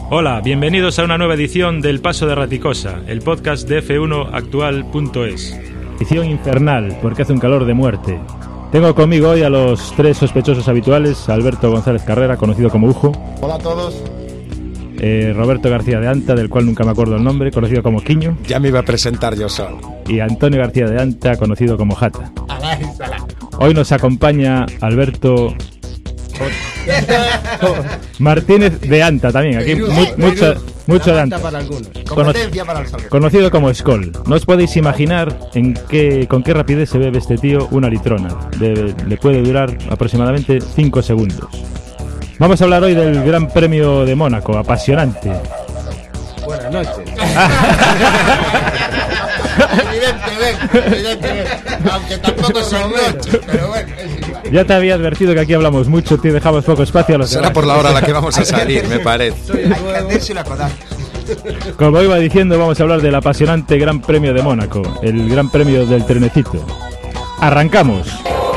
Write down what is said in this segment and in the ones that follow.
Hola, bienvenidos a una nueva edición del Paso de Raticosa, el podcast de F1actual.es. Edición infernal, porque hace un calor de muerte. Tengo conmigo hoy a los tres sospechosos habituales: Alberto González Carrera, conocido como Ujo. Hola a todos. Roberto García de Anta, del cual nunca me acuerdo el nombre, conocido como Quiño. Ya me iba a presentar yo solo. Y Antonio García de Anta, conocido como Jata. Hoy nos acompaña Alberto Martínez de Anta también. Aquí mucho de Anta. Para algunos. Competencia para el salón. Conocido como Skoll. No os podéis imaginar con qué rapidez se bebe este tío una litrona. Le puede durar aproximadamente 5 segundos. Vamos a hablar hoy del Gran Premio de Mónaco, apasionante. Buenas noches. Evidentemente. Aunque tampoco son noches, pero bueno, es igual. Ya te había advertido que aquí hablamos mucho, te dejamos poco espacio a los Será demás. por la hora a la que vamos a salir, me parece. Hay que hacerse la codaza. Como iba diciendo, vamos a hablar del apasionante Gran Premio de Mónaco, el Gran Premio del trenecito. ¡Arrancamos!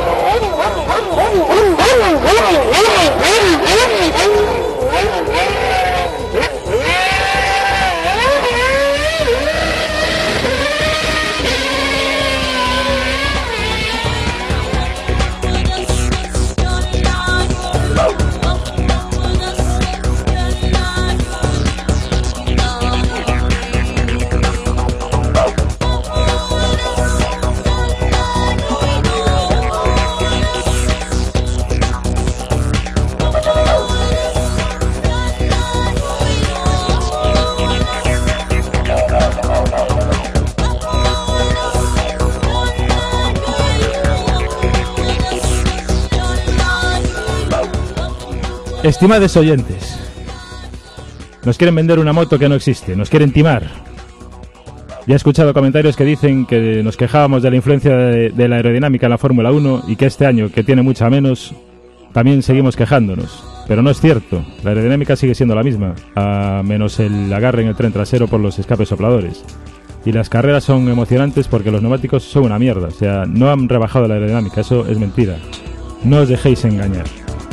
Estimados oyentes, nos quieren vender una moto que no existe, nos quieren timar. Ya he escuchado comentarios que dicen que nos quejábamos de la influencia de la aerodinámica en la Fórmula 1 y que este año, que tiene mucha menos, también seguimos quejándonos. Pero no es cierto, la aerodinámica sigue siendo la misma, a menos el agarre en el tren trasero por los escapes sopladores. Y las carreras son emocionantes porque los neumáticos son una mierda, o sea, no han rebajado la aerodinámica, eso es mentira. No os dejéis engañar.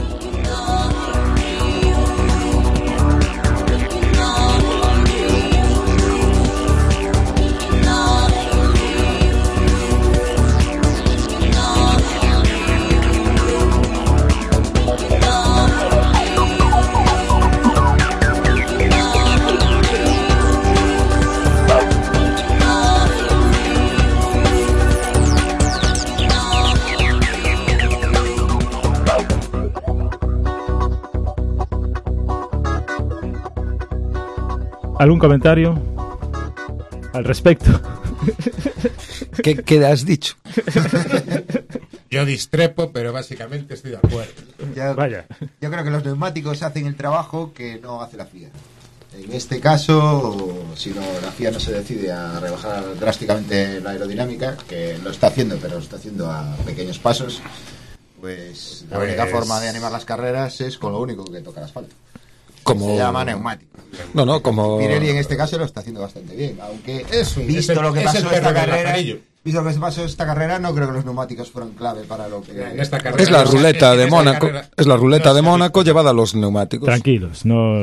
¿Algún comentario al respecto? ¿Qué has dicho? Yo discrepo, pero básicamente estoy de acuerdo. Vaya. Yo creo que los neumáticos hacen el trabajo que no hace la FIA. En este caso, si no, la FIA no se decide a rebajar drásticamente la aerodinámica, que lo está haciendo, pero lo está haciendo a pequeños pasos, pues la única forma de animar las carreras es con lo único que toca el asfalto. Como... Se llama neumático. No, como... Pirelli en este caso lo está haciendo bastante bien, aunque Visto lo que pasó esta carrera, no creo que los neumáticos fueron clave para lo que... En esta carrera, Es la ruleta de esta Mónaco. carrera, Es la ruleta no de se Mónaco visto. llevada a los neumáticos. Tranquilos,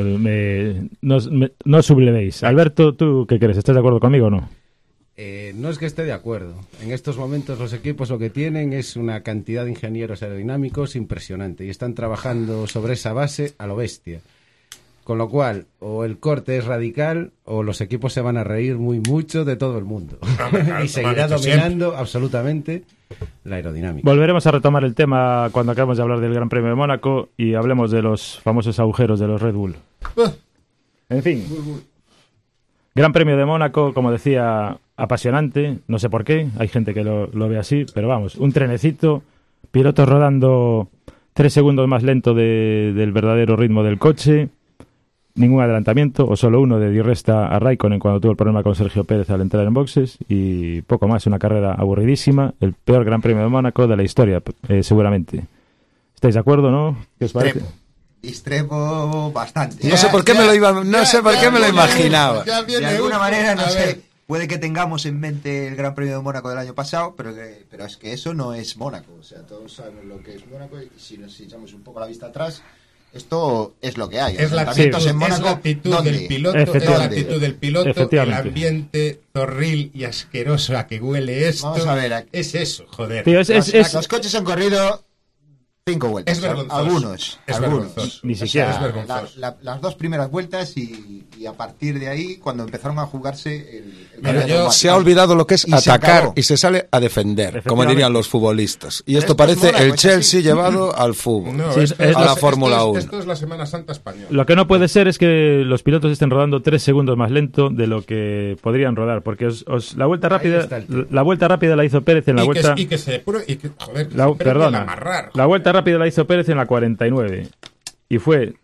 no sublevéis. Alberto, ¿tú qué crees? ¿Estás de acuerdo conmigo o no? No es que esté de acuerdo. En estos momentos los equipos lo que tienen es una cantidad de ingenieros aerodinámicos impresionante y están trabajando sobre esa base a lo bestia. Con lo cual, o el corte es radical o los equipos se van a reír muy mucho de todo el mundo. Y seguirá dominando absolutamente la aerodinámica. Volveremos a retomar el tema cuando acabemos de hablar del Gran Premio de Mónaco y hablemos de los famosos agujeros de los Red Bull. En fin, Gran Premio de Mónaco, como decía, apasionante, no sé por qué, hay gente que lo ve así, pero vamos, un trenecito, pilotos rodando 3 segundos más lento del verdadero ritmo del coche, ningún adelantamiento, o solo uno de Di Resta a Raikkonen cuando tuvo el problema con Sergio Pérez al entrar en boxes, y poco más, una carrera aburridísima, el peor Gran Premio de Mónaco de la historia, seguramente. ¿Estáis de acuerdo, no? ¿Qué os parece? Discrepo bastante. No sé por qué me lo imaginaba. De alguna manera, no sé, puede que tengamos en mente el Gran Premio de Mónaco del año pasado, pero es que eso no es Mónaco. O sea, todos sabemos lo que es Mónaco y si nos echamos un poco la vista atrás, Esto es lo que hay. Es la actitud del piloto, el ambiente zorril y asqueroso a que huele esto. Vamos a ver, es eso, joder. Tío, los coches han corrido 5 vueltas. Es vergonzoso. Algunos. Vergonzoso. Ni siquiera. Es vergonzoso. Las 2 primeras vueltas y a partir de ahí, cuando empezaron a jugarse se ha olvidado lo que es atacar y se sale a defender, como dirían los futbolistas. Y esto parece el Chelsea llevado al fútbol, a la Fórmula 1. Esto es la Semana Santa española. Lo que no puede ser es que los pilotos estén rodando 3 segundos más lento de lo que podrían rodar, porque la vuelta rápida la hizo Pérez en la vuelta. La vuelta rápida la hizo Pérez en la 49 y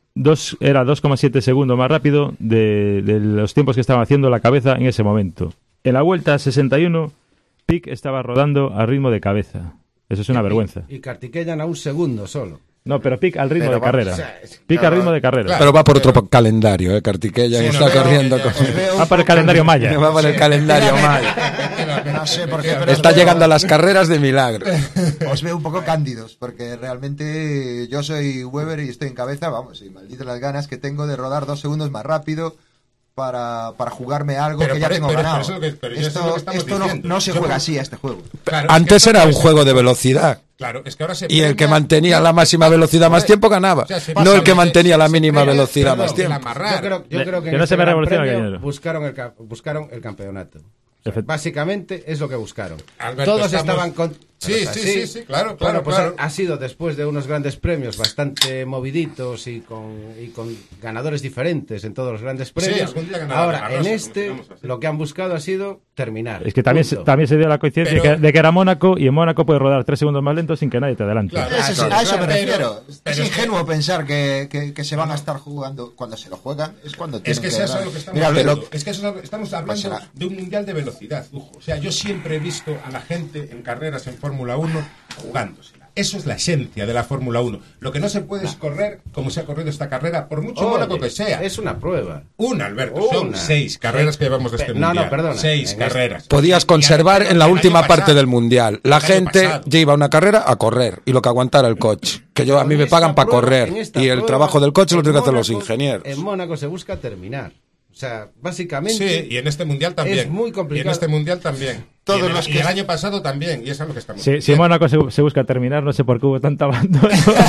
era 2,7 segundos más rápido de los tiempos que estaba haciendo la cabeza en ese momento. En la vuelta 61, Pic estaba rodando a ritmo de cabeza. Eso es una vergüenza. Y Kartikeyan a 1 segundo solo. No, pero Pic al ritmo de carrera. Pic al ritmo de carrera. Claro, pero va por otro calendario, Kartikeyan está corriendo. Va por el calendario Maya. Va por el calendario Maya. No sé por qué, pero está llegando a las carreras de milagro. Os veo un poco cándidos, porque realmente yo soy Weber y estoy en cabeza, vamos, y malditas las ganas que tengo de rodar 2 segundos más rápido para jugarme algo que ya tengo ganado. Esto no se juega así a este juego. Claro, antes era un juego de velocidad. Claro, es que ahora y el que mantenía la máxima velocidad más tiempo ganaba. No el que mantenía la mínima velocidad más tiempo. Yo creo que no se me revoluciona buscaron el campeonato. Básicamente es lo que buscaron. Alberto, todos estaban con... Sí, claro. Pues ha sido después de unos grandes premios bastante moviditos y con ganadores diferentes en todos los grandes premios. Ahora, lo que han buscado ha sido terminar. Es que también se dio la coincidencia de que era Mónaco, y en Mónaco puedes rodar 3 segundos más lento sin que nadie te adelante. Claro, a eso me refiero. Es ingenuo pensar que se van a estar jugando cuando se lo juegan. Es cuando tienen eso es lo que estamos hablando. Es que estamos hablando de un mundial de velocidad. O sea, yo siempre he visto a la gente en carreras en Fórmula 1 jugándosela. Eso es la esencia de la Fórmula 1. Lo que no se puede es correr como se ha corrido esta carrera, por mucho Mónaco que sea. Es una prueba. Alberto. Son 6 carreras que llevamos de este mundial. Perdona. 6 carreras. Podías conservar en la última parte del mundial. La gente ya iba a una carrera a correr y lo que aguantara el coche. Que a mí me pagan para correr y el trabajo del coche lo tienen que hacer los ingenieros. En Mónaco se busca terminar. O sea, básicamente... Sí, y en este mundial también. Es muy complicado. Y en este mundial también. Y el año pasado también, y eso es lo que estamos haciendo. Si Mónaco se busca terminar, no sé por qué hubo tanta abandono.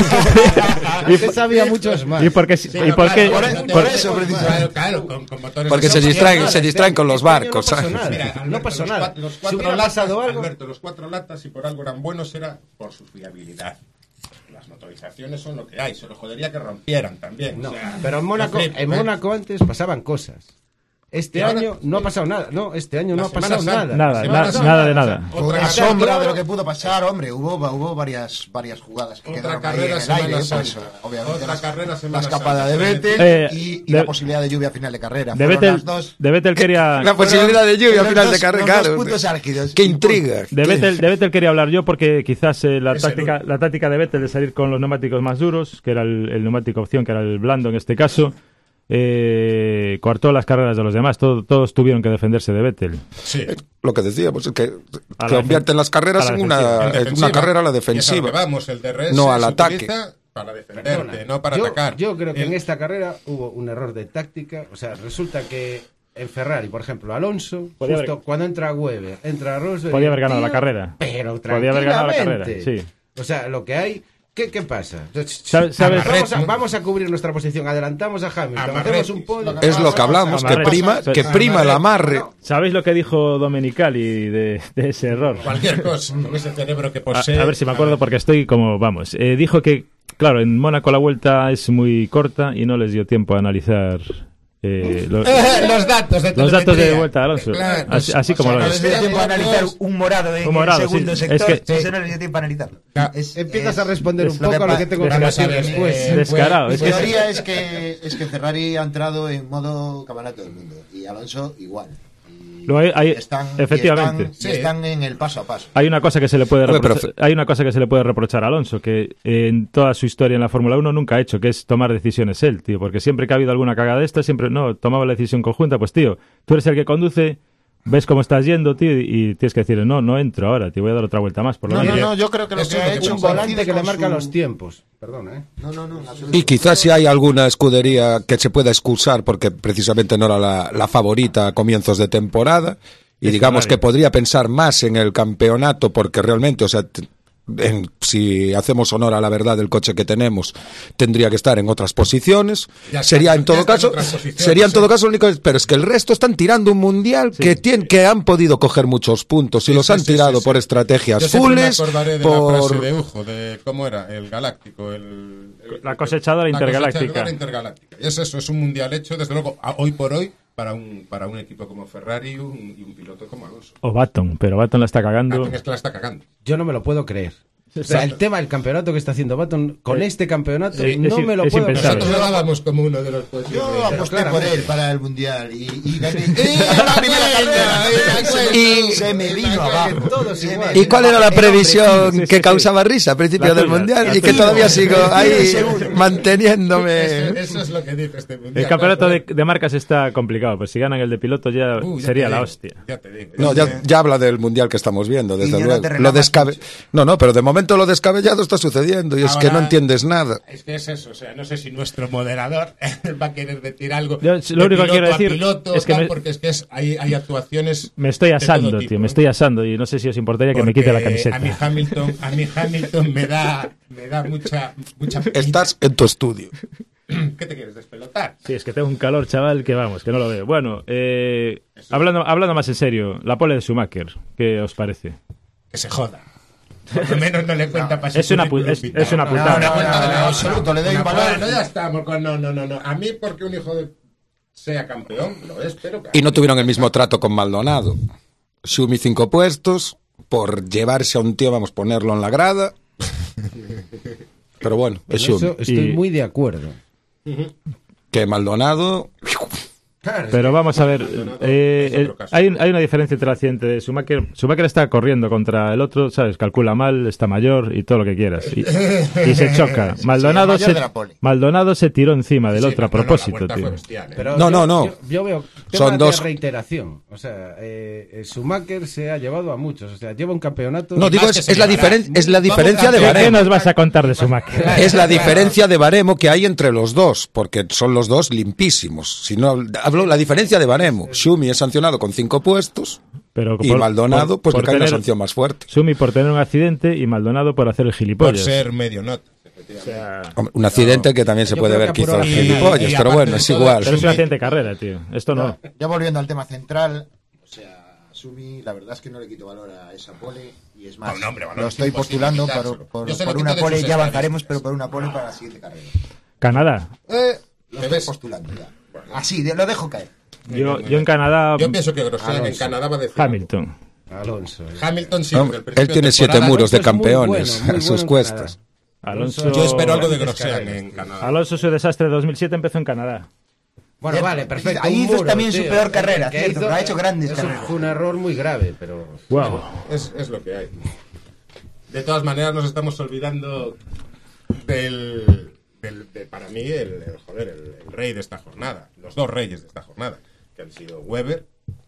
Y sabía muchos más. ¿Y por qué? Por eso, claro, con motores. Porque se distraen con los barcos. No pasó nada. Los 4 latas, Alberto, los 4 latas, si por algo eran buenos, era por su fiabilidad. Las motorizaciones son lo que hay, se lo jodería que rompieran también. No, pero en Mónaco antes pasaban cosas. Este año no ha pasado nada. No, este año no ha pasado nada. Nada de nada. Otra sombra de lo que pudo pasar, hombre. Hubo varias jugadas que quedaron ahí en el aire. Pues, obviamente la escapada de Vettel y la posibilidad de lluvia a final de carrera. De Vettel quería... La posibilidad de lluvia a final de carrera. Los puntos álgidos. ¡Qué intriga! De Vettel quería hablar yo porque quizás la táctica de Vettel de salir con los neumáticos más duros, que era el neumático opción, que era el blando en este caso, coartó las carreras de los demás. Todos tuvieron que defenderse de Vettel. Sí. Lo que decíamos es que convierten las carreras en una carrera a la defensiva. El DRS no al ataque. Para defenderte, no para atacar. Yo creo que en esta carrera hubo un error de táctica. O sea, resulta que en Ferrari, por ejemplo, Alonso, cuando entra Weber, entra Rosberg, podía haber ganado la carrera. Pero podía haber ganado la carrera, sí. O sea, lo que hay... ¿Qué pasa? ¿Sabes? Vamos a cubrir nuestra posición. Adelantamos a Hamilton. Hacemos un podio. Es lo que hablamos, que prima el amarre. ¿Sabéis lo que dijo Domenicali de ese error? Cualquier cosa, con ese cerebro que posee. A ver si me acuerdo porque estoy como... Vamos. Dijo que, claro, en Mónaco la vuelta es muy corta y no les dio tiempo a analizar... los datos de vuelta de Alonso, claro, así como no les dio tiempo a analizar un morado en el segundo sector. No les dio tiempo a analizarlo. Empiezas a responder un poco a lo que tengo que decir después. Descarado. Mi teoría es que Ferrari ha entrado en modo campeonato del mundo y Alonso igual. Efectivamente. Están en el paso a paso. Hay una cosa que se le puede reprochar a Alonso, que en toda su historia en la Fórmula 1 nunca ha hecho, que es tomar decisiones él, tío, porque siempre que ha habido alguna cagada de esta, siempre tomaba la decisión conjunta. Pues tío, tú eres el que conduce, ves cómo estás yendo, tío, y tienes que decir, no entro ahora, te voy a dar otra vuelta más, por lo menos. No, yo creo que lo que ha hecho un volante que le marca los tiempos. Perdona, ¿eh? No. Y quizás si hay alguna escudería que se pueda excusar porque precisamente no era la favorita a comienzos de temporada y digamos que podría pensar más en el campeonato porque realmente, o sea, si hacemos honor a la verdad del coche que tenemos, tendría que estar en otras posiciones. Sería en todo caso lo único, pero es que el resto están tirando un mundial que han podido coger muchos puntos y los han tirado por estrategias fulles. Yo me acordaré de la frase de Ujo, de cómo era, el galáctico, la cosechadora intergaláctica. Y es eso, es un mundial hecho, desde luego, hoy por hoy, para un equipo como Ferrari y un piloto como Alonso. O Baton, pero Baton la está cagando. Baton es que la está cagando. Yo no me lo puedo creer. O sea, el tema del campeonato que está haciendo Baton con este campeonato no me lo puedo creer. Nosotros lo dábamos como uno de los posibles. Yo aposté por él para el mundial y gané. La primera carrera y se me vino abajo. ¿Y cuál era la previsión que causaba risa al principio del mundial? Y que todavía sigo ahí manteniéndome. Eso es lo que dice este mundial. El campeonato de marcas está complicado, pues si ganan el de piloto ya sería la hostia. Ya te digo. No, ya habla del mundial que estamos viendo, desde luego. No, pero de momento lo descabellado está sucediendo y es que no entiendes nada. Es que es eso, o sea, no sé si nuestro moderador va a querer decir algo. Yo, lo único que quiero decir piloto, es que porque hay actuaciones. Me estoy asando, tío, me estoy asando y no sé si os importaría que me quite la camiseta. A mí Hamilton me da mucha Estás en tu estudio. ¿Qué te quieres despelotar? Sí, es que tengo un calor, chaval, que vamos, que no lo veo. Bueno, hablando más en serio, la pole de Schumacher, ¿qué os parece? Que se joda. Por lo menos no le cuenta para es una putada. No, absoluto, le doy un valor. No, ya estamos con no. A mí porque un hijo de sea campeón, lo es, pero... Y no tuvieron el mismo trato con Maldonado. Schumi 5 puestos, por llevarse a un tío, vamos a ponerlo en la grada. Pero bueno, es Schumi. Estoy muy de acuerdo. Que Maldonado... Pero vamos a ver, hay una diferencia entre el accidente de Schumacher. Schumacher está corriendo contra el otro, ¿sabes? Calcula mal, está mayor y todo lo que quieras. Y se choca. Maldonado se tiró encima del otro a propósito, tío. Pero no. Yo veo son dos reiteración. O sea, Schumacher se ha llevado a muchos. O sea, lleva un campeonato. No, digo, es la diferencia de baremo. ¿Qué nos vas a contar de Schumacher? Es la diferencia de baremo que hay entre los dos, porque son los dos limpísimos. Si no hablo la diferencia de baremo. Schumi es sancionado con 5 puestos. Y Maldonado, pues le cae una sanción más fuerte. Schumi por tener un accidente y Maldonado por hacer el gilipollas. Por ser medio nota. O sea, un accidente que también se puede ver que hizo el gilipollas, pero bueno, es igual. Pero es un accidente de carrera, tío. Esto no. Ya volviendo al tema central, o sea, Schumi, la verdad es que no le quito valor a esa pole y es más, lo estoy postulando por una pole, ya avanzaremos, pero por una pole para la siguiente carrera. ¿Canadá? Lo estoy postulando ya. Así, lo dejo caer. Yo en Canadá... Yo pienso que Grosjean en Canadá va a decir... Hamilton. Alonso. Hamilton sí. Él tiene 7 muros de campeones en sus cuestas. Alonso... Yo espero algo de Grosjean en Canadá. Alonso, su desastre de 2007 empezó en Canadá. Bueno, vale, perfecto. Ahí hizo también su peor carrera, cierto, pero ha hecho grandes carreras. Fue un error muy grave, pero... Wow. Es lo que hay. De todas maneras, nos estamos olvidando para mí, el rey de esta jornada. Los dos reyes de esta jornada, que han sido Webber.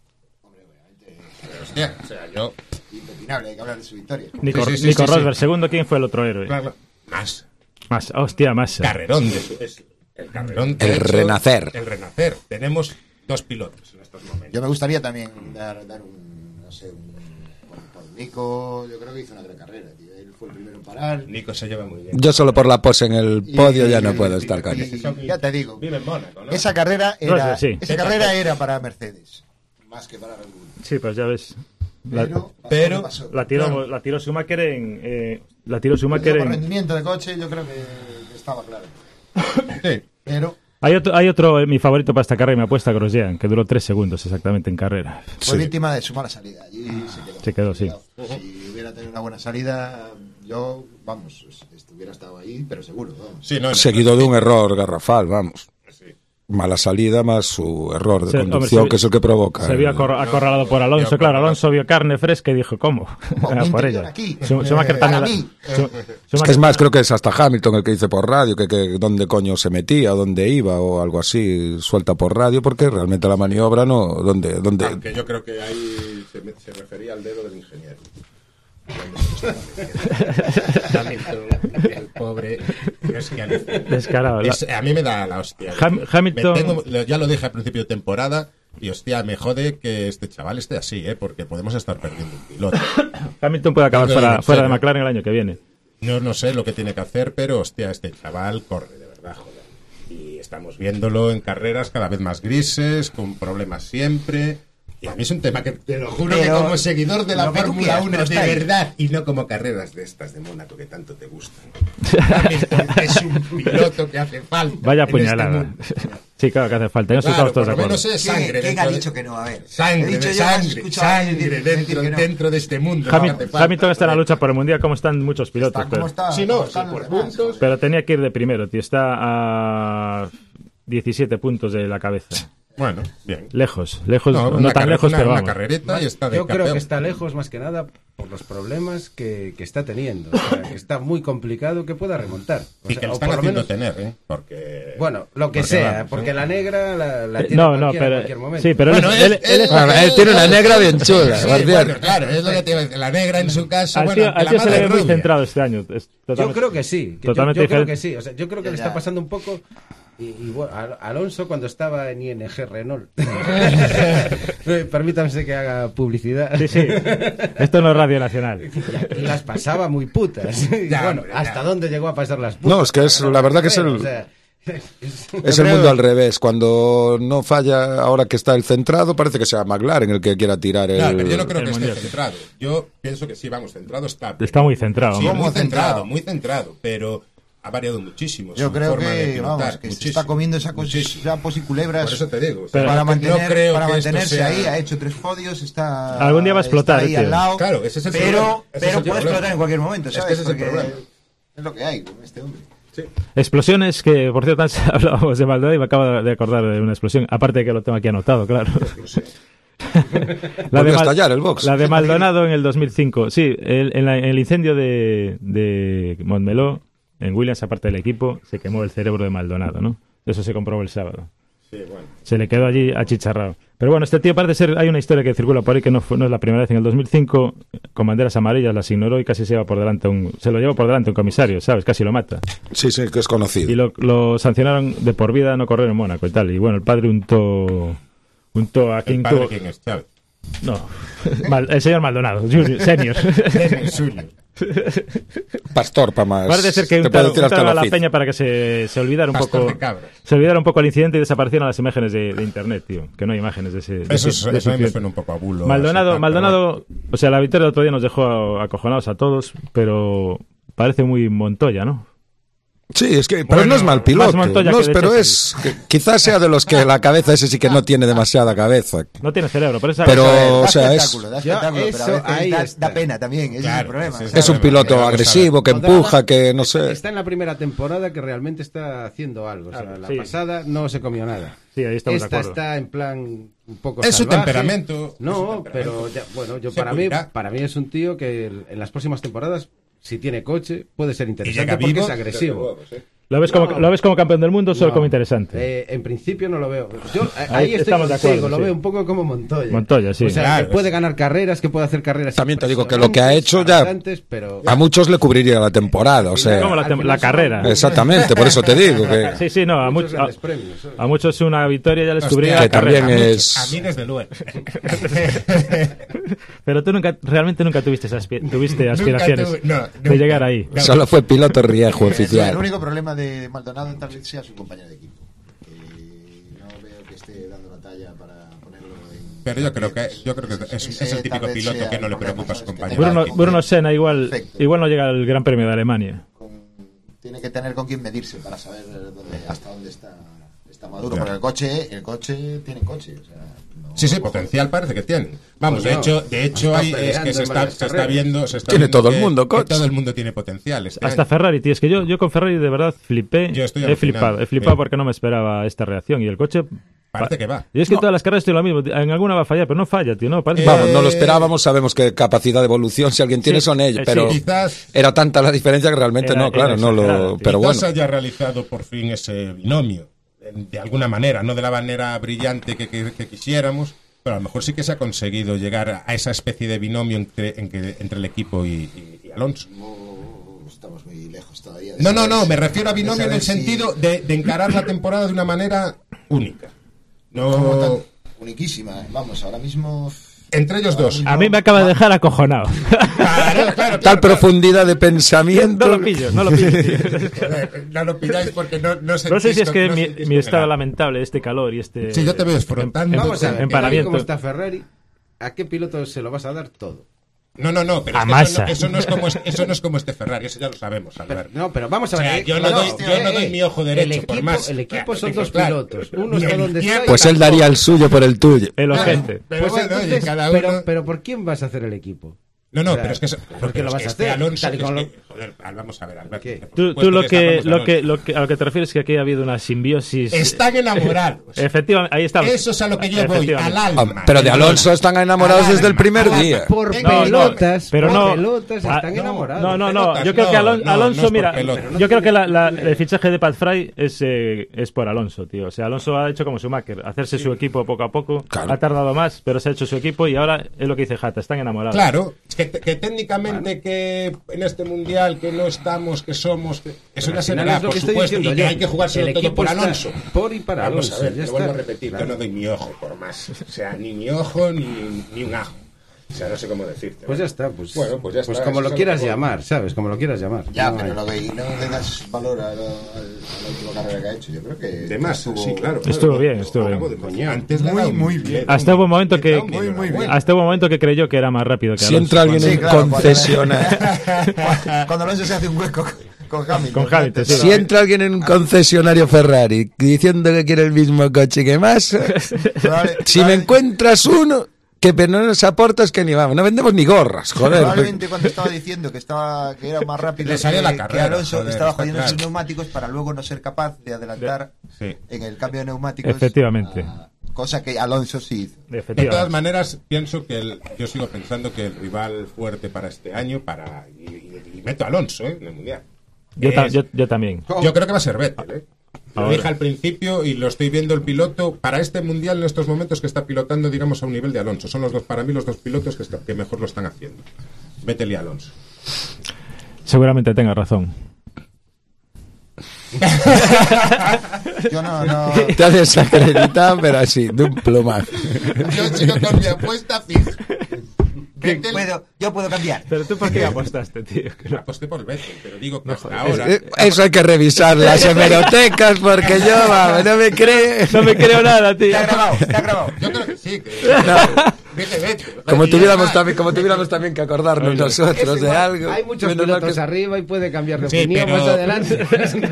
Hostia, o sea, yo... Impepinable, hay que hablar de su victoria. Nico Rosberg, segundo, ¿quién fue el otro héroe? Claro. Massa. Carrerón. El renacer. El renacer. Tenemos 2 pilotos en estos momentos. Yo me gustaría también dar un, no sé, por Nico, yo creo que hizo una gran carrera, tío. Él fue el primero en parar. Nico se lleva muy bien. Yo solo por la pose en el podio ya no puedo estar con él. Ya te digo, Vive en Mónaco, ¿no? esa carrera era para Mercedes, más que para Red Bull. Sí, pues ya ves. Pero la tiró Schumacher en rendimiento de coche, yo creo que estaba claro. Sí. Pero hay otro, mi favorito para esta carrera y me apuesta a Grosjean, que duró 3 segundos exactamente en carrera. Fue víctima de su mala salida. Allí se quedó, sí. Si hubiera tenido una buena salida, yo, vamos, hubiera estado ahí, pero seguro. Vamos. Sí, no, seguido de un error garrafal, vamos. Sí. mala salida más su error de conducción, que es el que provoca. Se vio acorralado por Alonso. Claro, Alonso vio carne fresca y dijo, ¿cómo? Por ella. Es más, creo que es hasta Hamilton el que dice por radio que dónde coño se metía, dónde iba o algo así, suelta por radio, porque realmente la maniobra no... ¿Dónde? Aunque yo creo que ahí se refería al dedo del ingeniero. El pobre descarado. A mí me da la hostia. Hamilton, ya lo dije al principio de temporada y hostia, me jode que este chaval esté así, porque podemos estar perdiendo un piloto. Hamilton puede acabar fuera de McLaren el año que viene. No sé lo que tiene que hacer, pero hostia, este chaval corre de verdad, joder. Y estamos viéndolo en carreras cada vez más grises, con problemas siempre. Y a mí es un tema que te lo juro que como seguidor de la Fórmula 1 de verdad y no como carreras de estas de Mónaco que tanto te gustan. Hamilton es un piloto que hace falta. Vaya puñalada. Sí, claro que hace falta. Claro, por lo menos es sangre. ¿Quién ha dicho que no? A ver. Sangre dentro de este mundo. Hamilton está en la lucha por el mundial, como están muchos pilotos. Sí, por puntos. Pero tenía que ir de primero, tío. Está a 17 puntos de la cabeza. Bueno, bien. Lejos, no tan lejos, pero vamos. Carrereta y está de Yo creo que está lejos más que nada por los problemas que está teniendo. O sea, que está muy complicado que pueda remontar. Y que lo están haciendo tener, porque... Bueno, lo que sea, porque la negra la tiene en cualquier momento. Sí, pero él tiene una negra bien chula. Sí, bueno, claro, es lo que tiene la negra en su caso. Al tío se le ve muy centrado este año. Yo creo que sí. Yo creo que sí. O sea, yo creo que le está pasando un poco... Y bueno, Alonso cuando estaba en ING Renault. Permítanse que haga publicidad. Sí. Esto no es Radio Nacional. Y las pasaba muy putas. Bueno, ¿hasta dónde llegó a pasar las putas? No, es que es la verdad que es el... Es el mundo al revés. Cuando no falla, ahora que está el centrado, parece que sea McLaren el que quiera tirar el... Claro, pero yo no creo que esté centrado. Yo pienso que sí, centrado está. Está muy centrado. Sí, muy centrado, pero... ha variado muchísimo. Yo creo que, se está comiendo esa sapos y culebras. Por eso te digo. Para mantenerse ahí, ha hecho 3 podios, está... Algún día va a explotar, ahí al lado. Claro, ese es el problema. Pero puede explotar en cualquier momento, ¿sabes? Es que ese es el problema. Es lo que hay con este hombre. Sí. Explosiones que, por cierto, antes hablábamos de Maldonado y me acabo de acordar de una explosión. Aparte de que lo tengo aquí anotado, claro. La de Maldonado en el 2005. Sí, en el incendio de Montmeló, en Williams, aparte del equipo, se quemó el cerebro de Maldonado, ¿no? Eso se comprobó el sábado. Sí, bueno. Se le quedó allí achicharrado. Pero bueno, este tío parece ser... Hay una historia que circula por ahí que no es la primera vez. En el 2005, con banderas amarillas, las ignoró y casi se lo lleva por delante un comisario, ¿sabes? Casi lo mata. Sí, que es conocido. Y lo sancionaron de por vida a no correr en Mónaco y tal. Y bueno, el padre untó a ¿El padre quién es, Chávez? No, el señor Maldonado, senior. Pastor, para más. Parece ser que untaron a la peña para que se olvidara un poco. Se olvidara un poco el incidente y desaparecieron las imágenes de internet, tío. Que no hay imágenes de ese. Eso me suena un poco a bulo. Maldonado, o sea, la victoria del otro día nos dejó acojonados a todos, pero parece muy Montoya, ¿no? Sí, es que, pero no es mal piloto, pero quizás sea de los que la cabeza ese sí que no tiene demasiada cabeza. No tiene cerebro, pero o sea, es da pena también, ese es el problema. Es un piloto agresivo que empuja, que no sé. Está en la primera temporada que realmente está haciendo algo, o sea, la pasada no se comió nada. Sí, ahí estamos Esta de acuerdo. Está en plan un poco es salvaje. Su temperamento. No, pero ya, bueno, para mí es un tío que en las próximas temporadas, si tiene coche, puede ser interesante porque es agresivo. ¿Lo ves como campeón del mundo o solo como interesante? En principio no lo veo. Yo ahí estamos de acuerdo. Lo veo un poco como Montoya. Montoya, sí. O sea, que puede ganar carreras, que puede hacer carreras. También te digo que lo que ha hecho ya a muchos le cubriría la temporada, o sea. Como la carrera. Exactamente, por eso te digo que. Sí, no, a muchos una victoria ya les cubriría la carrera. También es. A mí desde luego. Pero tú realmente nunca tuviste aspiraciones de llegar ahí. Solo fue piloto Riejo oficial. El único problema de Maldonado tal vez sea su compañero de equipo. No veo que esté dando la talla para ponerlo en... Pero yo creo que es el típico piloto que no le preocupa a su compañero. Bruno Senna igual no llega al Gran Premio de Alemania. Tiene que tener con quién medirse para saber hasta dónde está Está maduro, porque el coche tiene coche, o sea... Sí, potencial parece que tiene. Vamos, pues de hecho hay, es que se está viendo... Tiene todo el mundo coche. Todo el mundo tiene potencial. Hasta Ferrari, tío. Es que yo con Ferrari de verdad flipé. He flipado porque no me esperaba esta reacción. Y el coche... Parece que va. Y es que todas las carreras estoy lo mismo. En alguna va a fallar, pero no falla, tío. No, vamos, no lo esperábamos. Sabemos que capacidad de evolución, si alguien tiene, son ellos. Pero quizás era tanta la diferencia que realmente claro, no lo... Pero bueno. Quizás haya realizado por fin ese binomio. De alguna manera, no de la manera brillante que quisiéramos, pero a lo mejor sí que se ha conseguido llegar a esa especie de binomio entre el equipo y Alonso. Estamos muy lejos todavía. No, me refiero a binomio en el sentido de encarar la temporada de una manera única. No, uniquísima, vamos, ahora mismo... Entre ellos dos. A mí me acaba de dejar acojonado. Claro. Tal profundidad de pensamiento. No lo pillo. No lo pilláis porque no sé si es que mi estado lamentable, este calor y este... Sí, yo te veo esfrontando. Vamos a ver, emparamiento. ¿Cómo está Ferrari? ¿A qué piloto se lo vas a dar todo? No, pero eso no es como este Ferrari, eso ya lo sabemos, Albert. Pero vamos a ver. O sea, yo no doy mi ojo derecho por más. El equipo son dos pilotos. Uno está donde está. Pues él daría el suyo por el tuyo. El ojete. Pero bueno, oye, cada uno... Pero ¿por quién vas a hacer el equipo? No, o sea, pero es que... ¿Por qué lo vas a hacer? Alonso, joder, vamos a ver, Alberto. Tú a lo que te refieres es que aquí ha habido una simbiosis... Están enamorados. Efectivamente, ahí estamos. Eso es a lo que yo voy, al alma. Pero de Alonso están enamorados desde el primer día. Por pelotas están enamorados. No, yo creo que Alonso, mira, yo creo que el fichaje de Pat Fry es por Alonso, tío. O sea, Alonso ha hecho como Schumacher, hacerse su equipo poco a poco. Claro. Ha tardado más, pero se ha hecho su equipo y ahora es lo que dice Jata, están enamorados. Claro, que técnicamente que en este mundial que no estamos, que somos, eso ya se verá, por supuesto, y que hay que jugárselo todo por Alonso. Por y para Vamos Alonso. a ver, te vuelvo a repetir, yo no doy mi ojo por más. O sea, ni mi ojo ni un ajo. O sea, no sé cómo decirte. Pues ya está, pues. Bueno, pues ya está. Pues como lo quieras llamar, ¿sabes? Como lo quieras llamar. Ya, no pero no le das valor a la última carrera que ha hecho. Yo creo que... De más, sí, claro. Estuvo bien. Antes muy bien. Hasta hubo un momento que creyó que era más rápido que Alonso. Si entra alguien en concesionario... Cuando Alonso se hace un hueco con Hamilton. Si entra alguien en un concesionario Ferrari diciendo que quiere el mismo coche que más, si me encuentras uno... Que pero no nos aportas que ni vamos, no vendemos ni gorras, joder. Probablemente cuando estaba diciendo que era más rápido que Alonso, joder, estaba jodiendo sus neumáticos para luego no ser capaz de adelantar en el cambio de neumáticos. Efectivamente. Cosa que Alonso sí hizo. De todas maneras, pienso que yo sigo pensando que el rival fuerte para este año, y meto a Alonso en el Mundial. Yo también. Yo creo que va a ser Vettel, Lo dije al principio y lo estoy viendo el piloto para este mundial en estos momentos que está pilotando, digamos, a un nivel de Alonso. Son para mí los dos pilotos que mejor lo están haciendo. Vettel y Alonso. Seguramente tenga razón. Yo no. Te has desacreditado, pero así, de un plumazo. Yo sigo con mi apuesta fija. Yo puedo cambiar. Pero tú, ¿por qué apostaste, tío? Aposté por Vettel, pero digo que ahora... Eso hay que revisar las hemerotecas porque yo no me creo nada, tío. Está grabado. Yo creo que sí. Dije Vettel. Como tuviéramos también que acordarnos nosotros de algo. Hay muchos pilotos arriba y puede cambiar de opinión más adelante.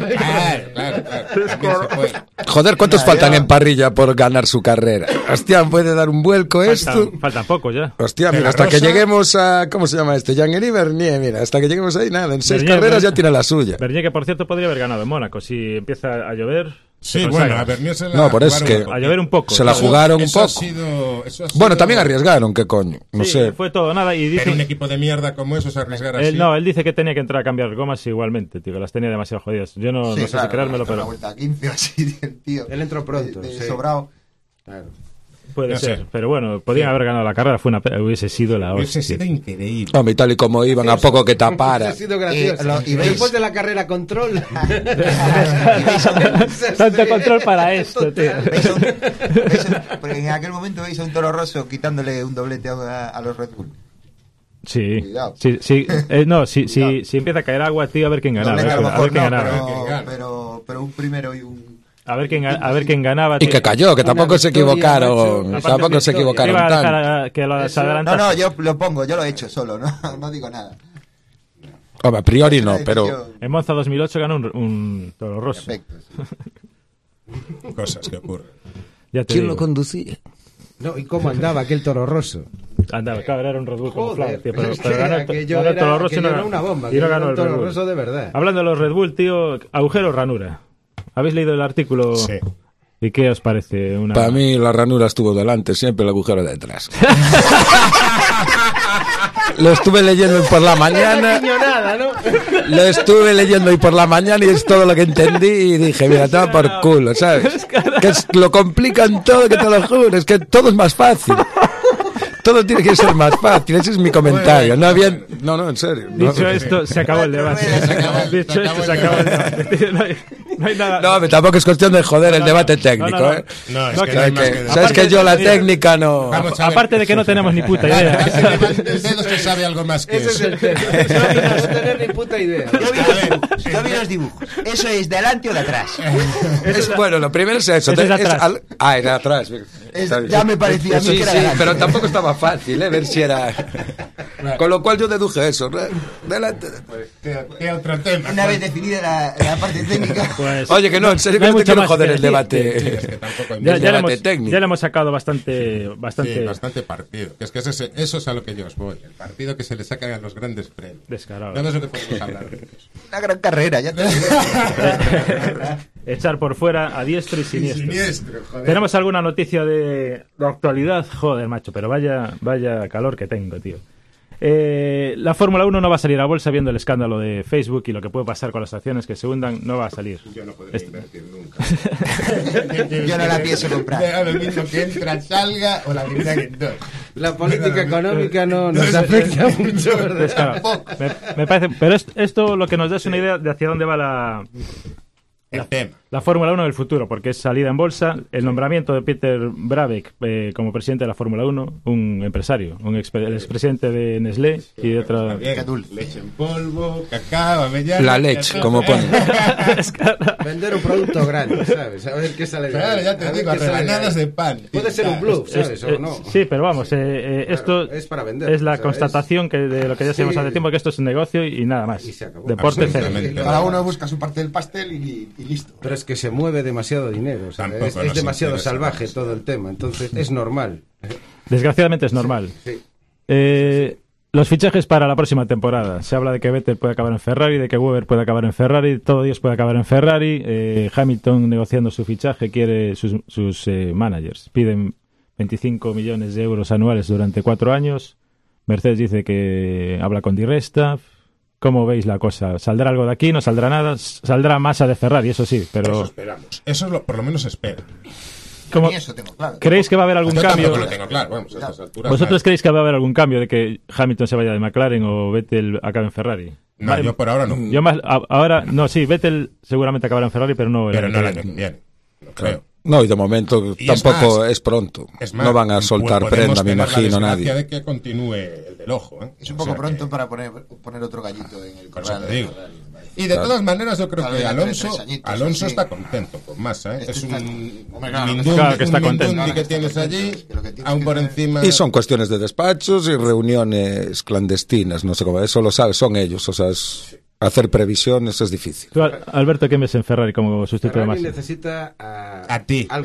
Claro. Joder, ¿cuántos faltan en parrilla por ganar su carrera? Hostia, ¿puede dar un vuelco esto? Faltan pocos ya. Hostia, mira, hasta que lleguemos a... ¿Cómo se llama este? Jean-Éric Vernier, mira, hasta que lleguemos ahí, nada, en 6 carreras ya tiene la suya. Vernier, que por cierto podría haber ganado en Mónaco, si empieza a llover... Sí, bueno, a Vernier se la no, por eso es que a llover un poco. Se la jugaron un poco. Bueno, también arriesgaron, qué coño, no sé. Fue todo, nada, y dice... Pero un equipo de mierda como eso se arriesgar así... Él dice que tenía que entrar a cambiar gomas igualmente, tío, que las tenía demasiado jodidas. Yo no sé si creérmelo, pero... Una vuelta a 15 o así, tío. Él entró pronto, sobrado. Claro. Puede ser, pero bueno, podían haber ganado la carrera, hubiese sido la hostia. Hubiese sido increíble. Hombre, tal y como iban, a poco que tapara. Hubiese sido gracioso. Y después de la carrera control. Tanto control para esto, tío. Porque en aquel momento veis a un Toro Rosso quitándole un doblete a los Red Bull. Sí, si empieza a caer agua, tío, a ver quién ganaba. Pero un primero y un... A ver quién ganaba. Y que cayó, que tampoco se equivocaron. Tampoco se equivocaron tanto. No, yo lo pongo, yo lo he hecho solo, no digo nada. Hombre, a priori no, pero... En Monza 2008 ganó un Toro Rosso. Perfecto, sí. Cosas que ocurren. ¿Quién lo conducía? No, ¿y cómo andaba aquel Toro Rosso? Andaba, claro, era un Red Bull camuflado, tío. Pero aquello era una bomba. Y no ganó el Toro Red Bull. Rosso de verdad. Hablando de los Red Bull, tío, agujero ranura. ¿Habéis leído el artículo? Sí. ¿Y qué os parece? Para mí la ranura estuvo delante, siempre el agujero detrás. Lo estuve leyendo hoy por la mañana. Nada, ¿no? Lo estuve leyendo hoy por la mañana y es todo lo que entendí y dije, mira, toma por culo, ¿sabes? Que lo complican todo, que te lo juro, es que todo es más fácil. Todo tiene que ser más fácil, ese es mi comentario. No, bien, no, en serio. Dicho esto, se acabó el debate. Dicho esto, se acabó el debate. No hay nada. No, tampoco es cuestión de joder el debate técnico, ¿eh? No, es que no hay más que sabes que yo la técnica no... Aparte de que no tenemos ni puta idea. El dedo se sabe algo más que Ese es eso. el tema. No tener ni puta idea. Yo vi los dibujos. ¿Eso es de adelante o de atrás? Bueno, lo primero es eso. Ese es de atrás. Era atrás. Ya me parecía a mí Sí, que era sí, delante. pero tampoco estaba fácil, ver si era... Con lo cual yo deduje eso. Delante. ¿Qué otro tema? Una vez definida la parte técnica. Pues, Oye, que no, en serio no hay que no te mucho quiero más joder que el decir. debate. Es que tampoco hay ya, mucho. ya, debate le hemos, técnico. ya le hemos sacado bastante. Sí, bastante partido. Que es que eso es a lo que yo os voy. El partido que se le sacan a los grandes premios. Descarado. No es lo que podemos hablar de eso. Una gran carrera, ya te digo. Echar por fuera a diestro y siniestro. Siniestro, joder. ¿Tenemos alguna noticia de actualidad? Joder, macho, pero vaya calor que tengo, tío. La Fórmula 1 no va a salir a bolsa viendo el escándalo de Facebook y lo que puede pasar con las acciones que se hundan, no va a salir. Yo no podré invertir nunca. Yo no la pienso comprar. Da lo mismo que entra, salga o la dividan en dos. La política económica no nos afecta mucho, ¿verdad? Descarado. Me parece, pero esto lo que nos da es una idea de hacia dónde va El tema. la Fórmula 1 del futuro, porque es salida en bolsa, el nombramiento de Peter Brabeck como presidente de la Fórmula 1, un empresario, el expresidente de Nestlé y de otra... Leche en polvo, cacao, avellana. La leche, como pone. Vender un producto grande, ¿sabes? A ver qué sale de ahí. Claro, ya te A ver digo, qué sale de rebanadas ahí. de pan. Puede ser un bluff, ¿sabes? O no. Sí, pero vamos, esto es para vender, es la o sea, constatación que de lo que ya sabemos Sí. hace tiempo, que esto es un negocio y nada más. Y se acabó. Deporte cero. Absolutamente. Cada uno busca su parte del pastel y listo. Pero es que se mueve demasiado dinero, o sea, Tampoco es nos demasiado interesa salvaje más. todo el tema, entonces es normal. Desgraciadamente es normal. Sí. Los fichajes para la próxima temporada. Se habla de que Vettel puede acabar en Ferrari, de que Webber puede acabar en Ferrari, todo Dios puede acabar en Ferrari. Hamilton negociando su fichaje, quiere sus managers. Piden 25 millones de euros anuales durante 4 años. Mercedes dice que habla con Di Resta. ¿Cómo veis la cosa? ¿Saldrá algo de aquí? ¿No saldrá nada? Saldrá masa de Ferrari, eso sí, Eso pero... esperamos. Eso es por lo menos espera. ¿Cómo- Ni eso tengo claro. ¿Creéis que va a haber algún Yo cambio? tampoco lo tengo claro, vamos, a estas alturas. ¿Vosotros creéis que va a haber algún cambio de que Hamilton se vaya de McLaren o Vettel acabe en Ferrari? No, yo por ahora no. Yo más, ahora, no, sí, Vettel seguramente acabará en Ferrari, pero no Pero no el año año que viene. No creo. No, y de momento Y es tampoco más, es pronto. Es más, No van a soltar podemos prenda, me tener imagino, la nadie. desgracia de que continúe el del ojo. ¿eh? Es un O poco sea pronto que- para poner otro gallito en el Por eso corral. te digo. Y de todas maneras yo creo Tal que vez Alonso, tres añitos, Alonso sí. está contento con Massa, ¿eh? Este Es está- un Hombre, claro, mindundi, claro que está un contento. mindundi que Está tienes contento, allí, es que lo que tienes aún que por tener- encima... Y son cuestiones de despachos y reuniones clandestinas, no sé cómo, eso lo sabes, son ellos, o sea, hacer previsiones es difícil. Tú, Alberto, ¿quién ves en Ferrari como sustituto de Ferrari Massa? necesita A ti. algo.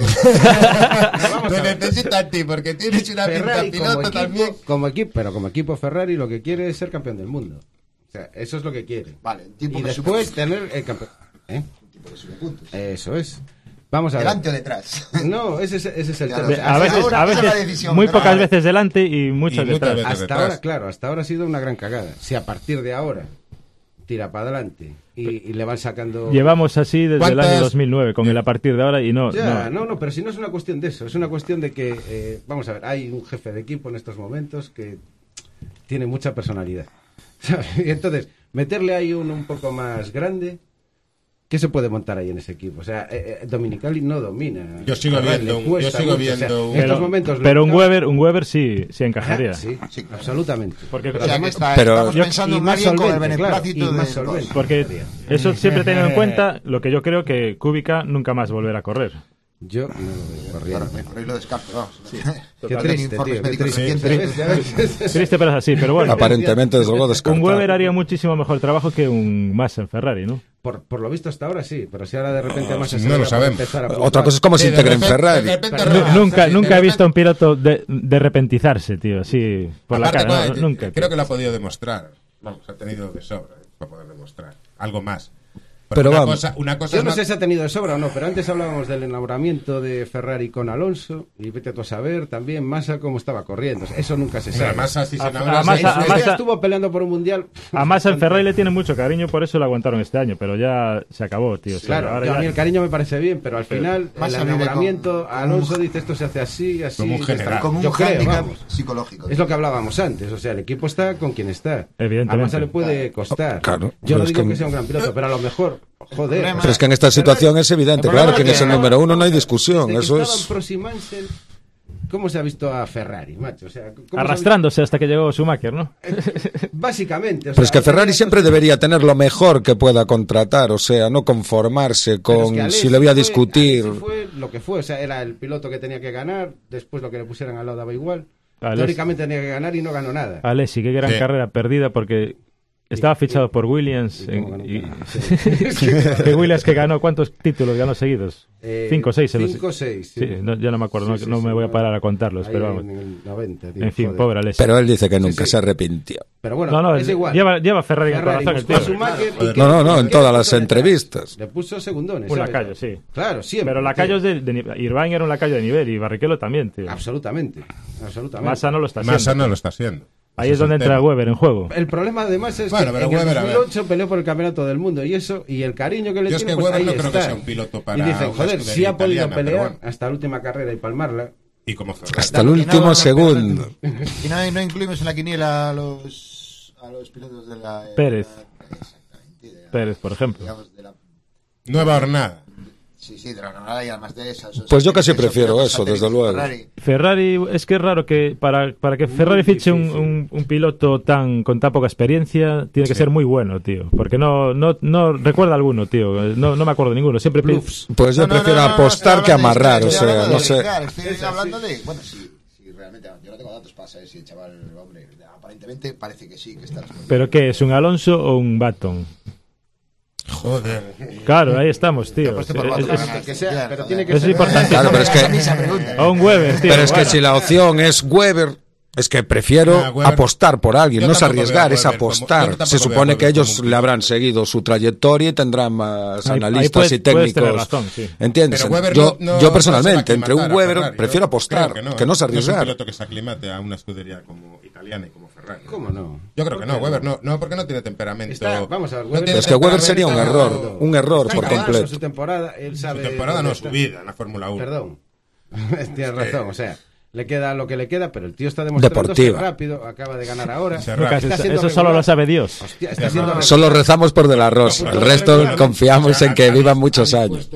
Vamos Te a ver. necesita a ti porque tienes una pinta Ferrari piloto también. pero como equipo Ferrari lo que quiere es ser campeón del mundo. O sea, eso es lo que quiere. Vale, un tipo Y que después sube- tener el campeón. ¿Eh? un tipo que sube puntos. Eso es. Vamos a ver. ¿Delante o detrás? No, ese es el Claro, tema. A veces, Ahora, a esa es la veces decisión, muy pero pocas vale. veces delante y muchas Y muchas detrás. veces. Hasta detrás. ahora, claro, hasta ahora ha sido una gran cagada. Si a partir de ahora tira para adelante y le van sacando... Llevamos así desde el ¿Cuántas- año 2009 con el a partir de ahora y no. Ya, no, pero si no es una cuestión de eso, es una cuestión de que, vamos a ver, hay un jefe de equipo en estos momentos que tiene mucha personalidad. ¿Sabes? Y entonces, meterle ahí uno un poco más grande, ¿qué se puede montar ahí en ese equipo? O sea, Dominicali no domina. Yo sigo Ferrari, viendo le un- cuesta yo sigo mucho, o sea, viendo un- en estos momentos... pero un Leclerc- Weber sí encajaría. Sí, Sí, claro. absolutamente. Porque, O sea, que Pero- estamos yo- pensando y más más bien con el solvente, claro, beneplácito y más de solvente. los- porque eso siempre teniendo en cuenta lo que yo creo que Kubica nunca más volverá a correr. Yo no lo veo corriendo. Claro, mejor ahí lo descarto, vamos. Qué No triste, informes tío, qué médicos triste. recientes. ¿Ya ves? Triste, pero es así. Pero bueno, Aparentemente, desde luego, un descartado. Weber haría muchísimo mejor trabajo que un Massa en Ferrari, ¿no? Por lo visto hasta ahora sí, pero si ahora de repente además no lo sabemos. Otra cosa es cómo se integra en Ferrari. Nunca he visto a un piloto de repentizarse, tío, así por aparte, la cara. Nunca. Creo que lo ha podido demostrar. Vamos, ha tenido de sobra para poder demostrar algo más. Pero una cosa yo no sé si ha tenido de sobra o no, pero antes hablábamos del enamoramiento de Ferrari con Alonso y vete tú a saber también Massa cómo estaba corriendo. Eso nunca se sabe. Massa sí se a Massa estuvo peleando por un mundial. A Massa el Ferrari le tiene mucho cariño, por eso lo aguantaron este año, pero ya se acabó, tío. Claro, ahora a mí el cariño me parece bien, pero al final el enamoramiento, Alonso dice esto se hace así, como un general. Como un handicap psicológico. Es lo que hablábamos antes, o sea, el equipo está con quien está. Evidentemente. A Massa le puede costar. Claro, yo no digo que sea un gran piloto, pero a lo mejor, joder. Pero es que en esta situación es evidente, claro, quien es el número uno, no hay discusión. Eso es. ¿Cómo se ha visto a Ferrari, macho? O sea, arrastrándose hasta que llegó Schumacher, ¿no? Básicamente. Pero es que Ferrari siempre debería tener lo mejor que pueda contratar, o sea, no conformarse con si le voy a discutir. Fue lo que fue, o sea, era el piloto que tenía que ganar, después lo que le pusieran al lado daba igual. Teóricamente tenía que ganar y no ganó nada. Alessi, qué gran carrera perdida porque estaba fichado por Williams. Que Williams que ganó, ¿cuántos títulos ganó seguidos? 5 o 6. 5 o 6. Sí, ya no me acuerdo, no me voy a parar a contarlos, pero vamos. En el 90, tío, en fin, pobre Alessi. Pero él dice que nunca se arrepintió. Pero bueno, es igual. Lleva Ferrari en el corazón, el tío. No, en todas las entrevistas. Le puso segundones. Un lacayo, sí. Claro, siempre. Pero lacayos Irvine era un lacayo de nivel y Barrichello también, tío. Absolutamente. Massa no lo está haciendo. Ahí es donde entra Webber en juego. El problema además es que en el 2008 peleó por el campeonato del mundo y el cariño que le tiene, pues ahí no está. Creo que sea un piloto para y dicen, joder, si ha podido pelear bueno, hasta la última carrera y palmarla. Y como hasta el último segundo. Y no incluimos en la quiniela a los pilotos de la... Pérez. Pérez, por ejemplo. Nueva jornada. Sí, de la jornada y además de esas. Pues yo casi prefiero eso, desde luego. Ferrari, es que es raro que para que Ferrari fiche un piloto con tan poca experiencia, tiene que ser muy bueno, tío. Porque no recuerda alguno, tío. No me acuerdo de ninguno. Siempre pues yo prefiero apostar que amarrar, o sea, no sé. Estoy hablando de... Bueno, sí, realmente, yo no tengo datos para saber si el chaval, hombre, aparentemente parece que sí, que está... ¿Pero qué? ¿Es un Alonso o un Button? Joder. Claro, ahí estamos, tío. Es importante. Claro, pero es que... O un Webber, tío. Pero es que si la opción es Webber... Es que prefiero apostar por alguien, no es arriesgar, es apostar. Se supone que ellos le habrán seguido su trayectoria y tendrán más analistas y técnicos. Razón, sí. ¿Entiendes? Yo personalmente, entre un Webber, prefiero apostar, que no es arriesgar. No es un piloto que se aclimate a una escudería como italiana y como Ferrari. ¿Cómo no? Yo creo que no, Webber no, porque no tiene temperamento. Vamos a ver, Webber es que Webber sería un error por completo. Su temporada, él sabe. Su temporada no, su vida en la Fórmula 1. Perdón. Tienes razón, o sea. Le queda lo que le queda, pero el tío está demostrando ser rápido, acaba de ganar ahora. Eso solo lo sabe Dios. Hostia, solo rezamos por De La Rosa, el resto confiamos en que vivan muchos años.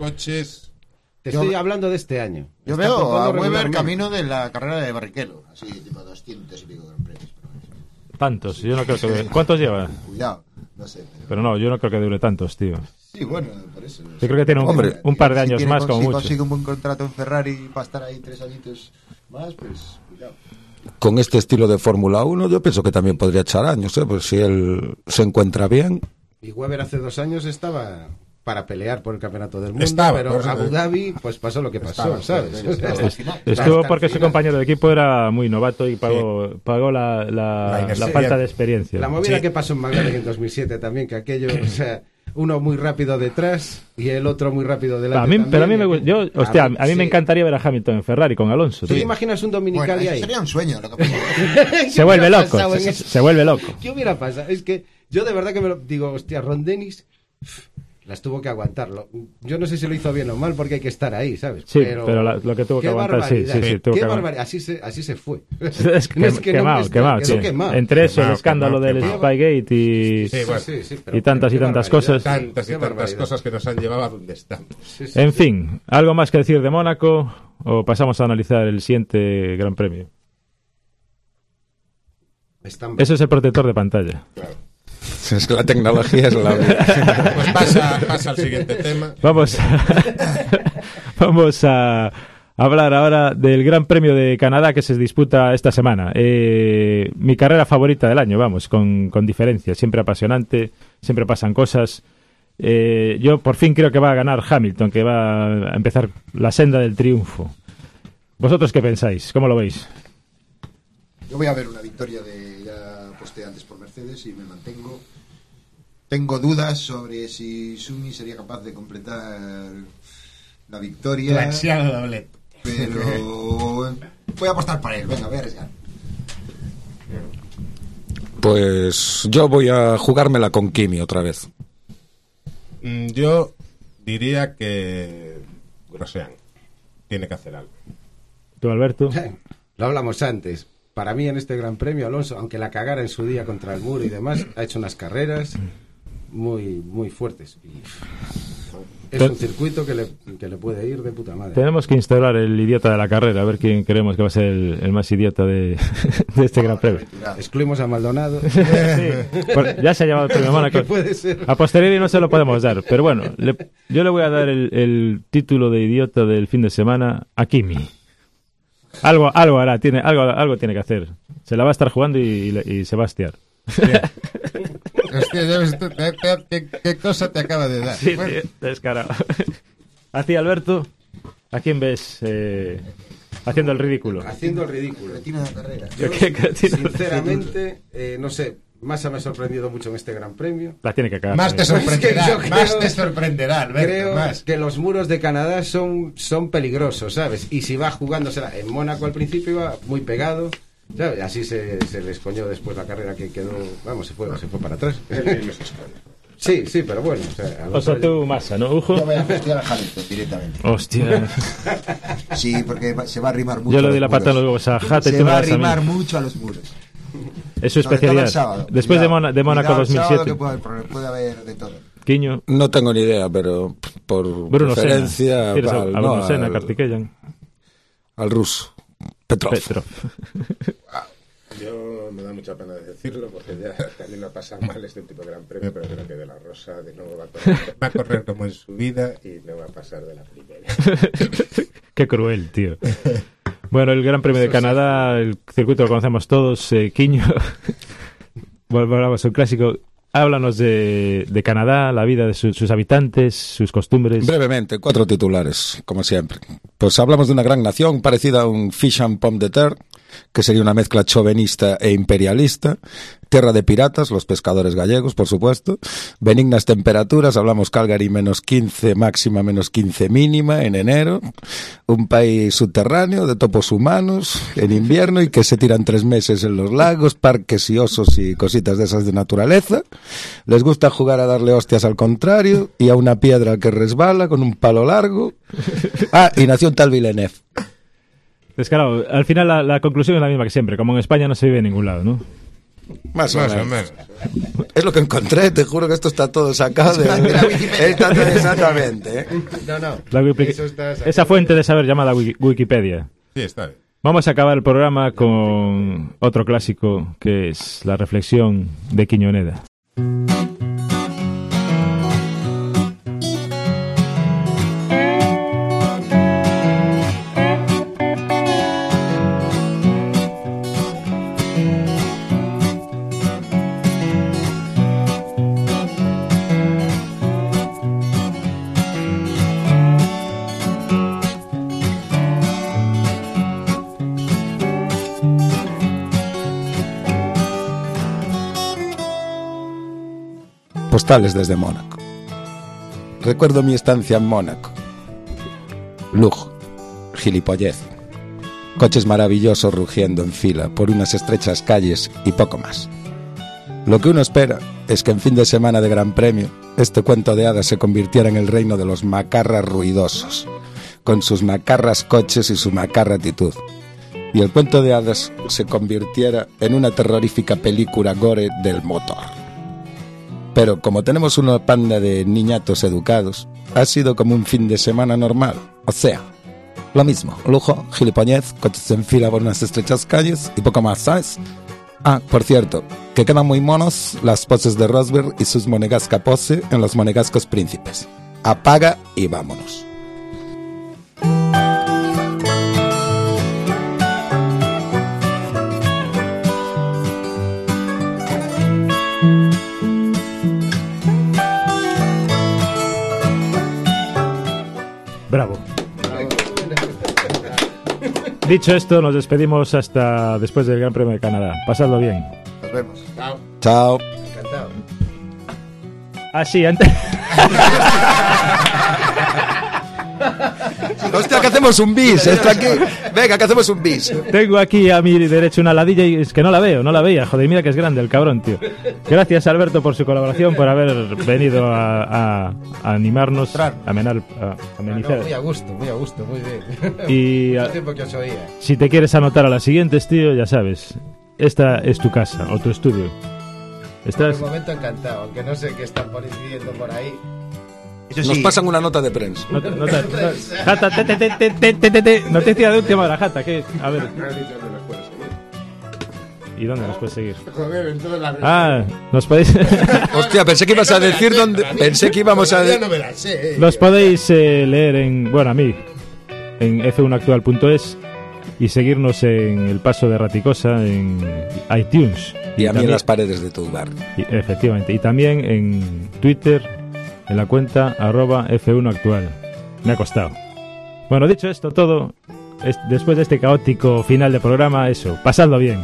Te estoy hablando de este año. Yo veo a Webber camino de la carrera de Barrichello, así tipo 200 y pico de premios. Tantos, yo no creo que... ¿Cuántos lleva? Cuidado, no sé. Pero no, yo no creo que dure tantos, tío. Sí, bueno, por eso. Yo creo que tiene un par de años más como mucho. Si consigue un buen contrato en Ferrari para estar ahí 3 añitos más, pues cuidado. Con este estilo de Fórmula 1 yo pienso que también podría echar años, pues si él se encuentra bien. Y Webber hace 2 años estaba para pelear por el campeonato del mundo, pero Abu Dhabi pues pasó lo que pasó, ¿sabes? Estuvo porque su compañero de equipo era muy novato y pagó la falta de experiencia. La movida que pasó en McLaren en 2007 también, que aquello, o sea, uno muy rápido detrás y el otro muy rápido delante. Pero a mí me encantaría ver a Hamilton en Ferrari con Alonso. ¿Tú te imaginas un Dominicali ahí? Sería un sueño. Lo que se vuelve loco. Se vuelve loco. ¿Qué hubiera pasado? Es que yo de verdad que me lo digo, hostia, Ron Dennis las tuvo que aguantarlo. Yo no sé si lo hizo bien o mal porque hay que estar ahí, ¿sabes? Sí, pero lo que tuvo que aguantar, sí. Qué barbaridad. Así se fue. Es quemado. Entre eso, el escándalo del Spygate y tantas cosas. Tantas cosas que nos han llevado a donde estamos. En fin, ¿algo más que decir de Mónaco o pasamos a analizar el siguiente Gran Premio? Eso es el protector de pantalla. Claro. Es que la tecnología es la... Pues pasa al siguiente tema. Vamos a hablar ahora del Gran Premio de Canadá que se disputa esta semana. Mi carrera favorita del año, con diferencia. Siempre apasionante, siempre pasan cosas. Yo por fin creo que va a ganar Hamilton, que va a empezar la senda del triunfo. ¿Vosotros qué pensáis? ¿Cómo lo veis? Yo voy a ver una victoria ya aposté antes por Mercedes y me mantengo. Tengo dudas sobre si Sumi sería capaz de completar la victoria. Demasiado doble. Pero voy a apostar para él. Venga, voy a arriesgar. Pues yo voy a jugármela con Kimi otra vez. Yo diría que Grosjean tiene que hacer algo. ¿Tú, Alberto? Lo hablamos antes. Para mí en este Gran Premio, Alonso, aunque la cagara en su día contra el muro y demás, ha hecho unas carreras muy, muy fuertes. Y es un circuito que le puede ir de puta madre. Tenemos que instaurar el idiota de la carrera, a ver quién creemos que va a ser el más idiota de este Gran Premio. Excluimos a Maldonado. Sí, ya se ha llevado el premio Mónaco. Puede ser. A posteriori no se lo podemos dar, pero bueno, yo le voy a dar el título de idiota del fin de semana a Kimi. Algo hará, algo tiene que hacer. Se la va a estar jugando y se va a hastiar. Hostia, ya ves tú, ¿qué cosa te acaba de dar? Sí, Bueno, tío, descarado. A ti, Alberto, ¿a quién ves haciendo el ridículo? Haciendo el ridículo. Retiro de carrera. Yo, ¿Qué sinceramente, no sé, Massa me ha sorprendido mucho en este Gran Premio. La tiene que cagar. Más te también. sorprenderá, Es que yo más creo- te sorprenderá, Alberto, Creo más. que los muros de Canadá son peligrosos, ¿sabes? Y si va jugándosela en Mónaco al principio iba muy pegado, ¿sabes? Así se les coñó después la carrera que quedó, vamos, se fue para atrás. Sí, pero bueno, O sea, tú, Massa, ¿no, Ujo? Yo voy a hostiar a Hamilton directamente. Hostia. Sí, porque se va a arrimar mucho. Yo a le los doy la muros. patada en los huevos a Jate y Se tú me va a das a mí. arrimar mucho a los muros. Es su Sobre todo el especialidad. sábado. Después Cuidado, de Mónaco cuidado el sábado 2007. que puede haber de todo. Quiño, No tengo ni idea, pero por Bruno Senna. preferencia ¿Quieres a al, Bruno Senna, al- Kartikeyan? al ruso. Petrov. Petro. Yo me da mucha pena decirlo porque ya también ha pasado mal este tipo de Gran Premio, pero creo que De La Rosa de nuevo va a correr como en su vida y no va a pasar de la primera. Qué cruel, tío. Bueno, el Gran Premio de Canadá, el circuito lo conocemos todos. Quiño, volvamos al clásico. Háblanos de Canadá, la vida de sus habitantes, sus costumbres. Brevemente, 4 titulares, como siempre. Pues hablamos de una gran nación parecida a un fish and pomme de terre, que sería una mezcla chauvinista e imperialista. Tierra de piratas, los pescadores gallegos, por supuesto. Benignas temperaturas, hablamos Calgary -15, máxima -15 mínima en enero. Un país subterráneo de topos humanos en invierno y que se tiran 3 meses en los lagos, parques y osos y cositas de esas de naturaleza. Les gusta jugar a darle hostias al contrario y a una piedra que resbala con un palo largo. Ah, y nació un tal Villeneuve. Descarado, al final la conclusión es la misma que siempre. Como en España no se vive en ningún lado, ¿no? Más o Más o menos. menos. Es lo que encontré, te juro que esto está todo sacado de la Wikipedia. Está todo exactamente, ¿eh? No. La Eso está sacado. esa fuente de saber llamada Wikipedia. Sí, está bien. Vamos a acabar el programa con otro clásico que es la reflexión de Quiñoneda. Postales desde Mónaco. Recuerdo mi estancia en Mónaco. Lujo, gilipollez, coches maravillosos rugiendo en fila por unas estrechas calles y poco más. Lo que uno espera es que en fin de semana de Gran Premio este cuento de hadas se convirtiera en el reino de los macarras ruidosos, con sus macarras coches y su macarra actitud. Y el cuento de hadas se convirtiera en una terrorífica película gore del motor. Pero como tenemos una panda de niñatos educados, ha sido como un fin de semana normal. O sea, lo mismo, lujo, gilipollez, coches en fila por unas estrechas calles y poco más, ¿sabes? Ah, por cierto, que quedan muy monos las poses de Rosberg y sus monegasca pose en los monegascos príncipes. Apaga y vámonos. Dicho esto, nos despedimos hasta después del Gran Premio de Canadá. Pasadlo bien. Nos vemos. Chao. Chao. Encantado. Ah, sí, antes... Hostia, que hacemos un bis, esto aquí. Venga, que hacemos un bis. Tengo aquí a mi derecha una ladilla y es que no la veía. Joder, mira que es grande el cabrón, tío. Gracias, Alberto, por su colaboración, por haber venido a animarnos, a amenizar. No, muy a gusto, muy bien. Y Mucho tiempo que os oía. si te quieres anotar a las siguientes, tío, ya sabes, esta es tu casa o tu estudio. Por Estás... el momento encantado, aunque no sé qué están pidiendo por ahí. Eso Nos sí, pasan una nota de prensa. Jata, noticia de última hora, Jata, que a ver. ¿Y dónde nos puedes seguir? Joder, en todas las Nos podéis Hostia, pensé que ibas a decir dónde. Pensé que íbamos a Todavía decir. no me la sé. los podéis leer en, bueno, a mí en f1actual.es y seguirnos en El Paso de Raticosa en iTunes Y a mí también- en las paredes de tu bar. efectivamente, y también en Twitter en la cuenta @F1actual. Me ha costado. Bueno, dicho esto todo, después de este caótico final de programa, eso, pasadlo bien.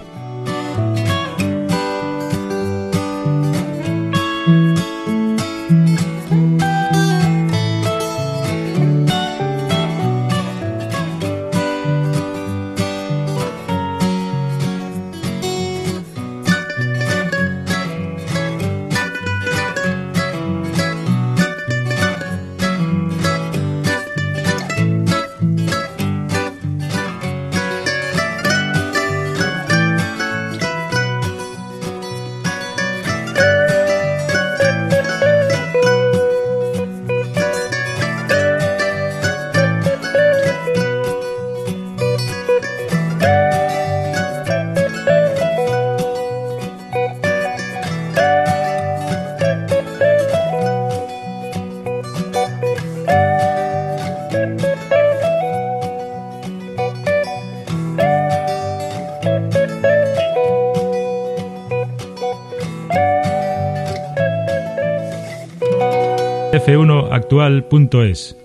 f1actual.es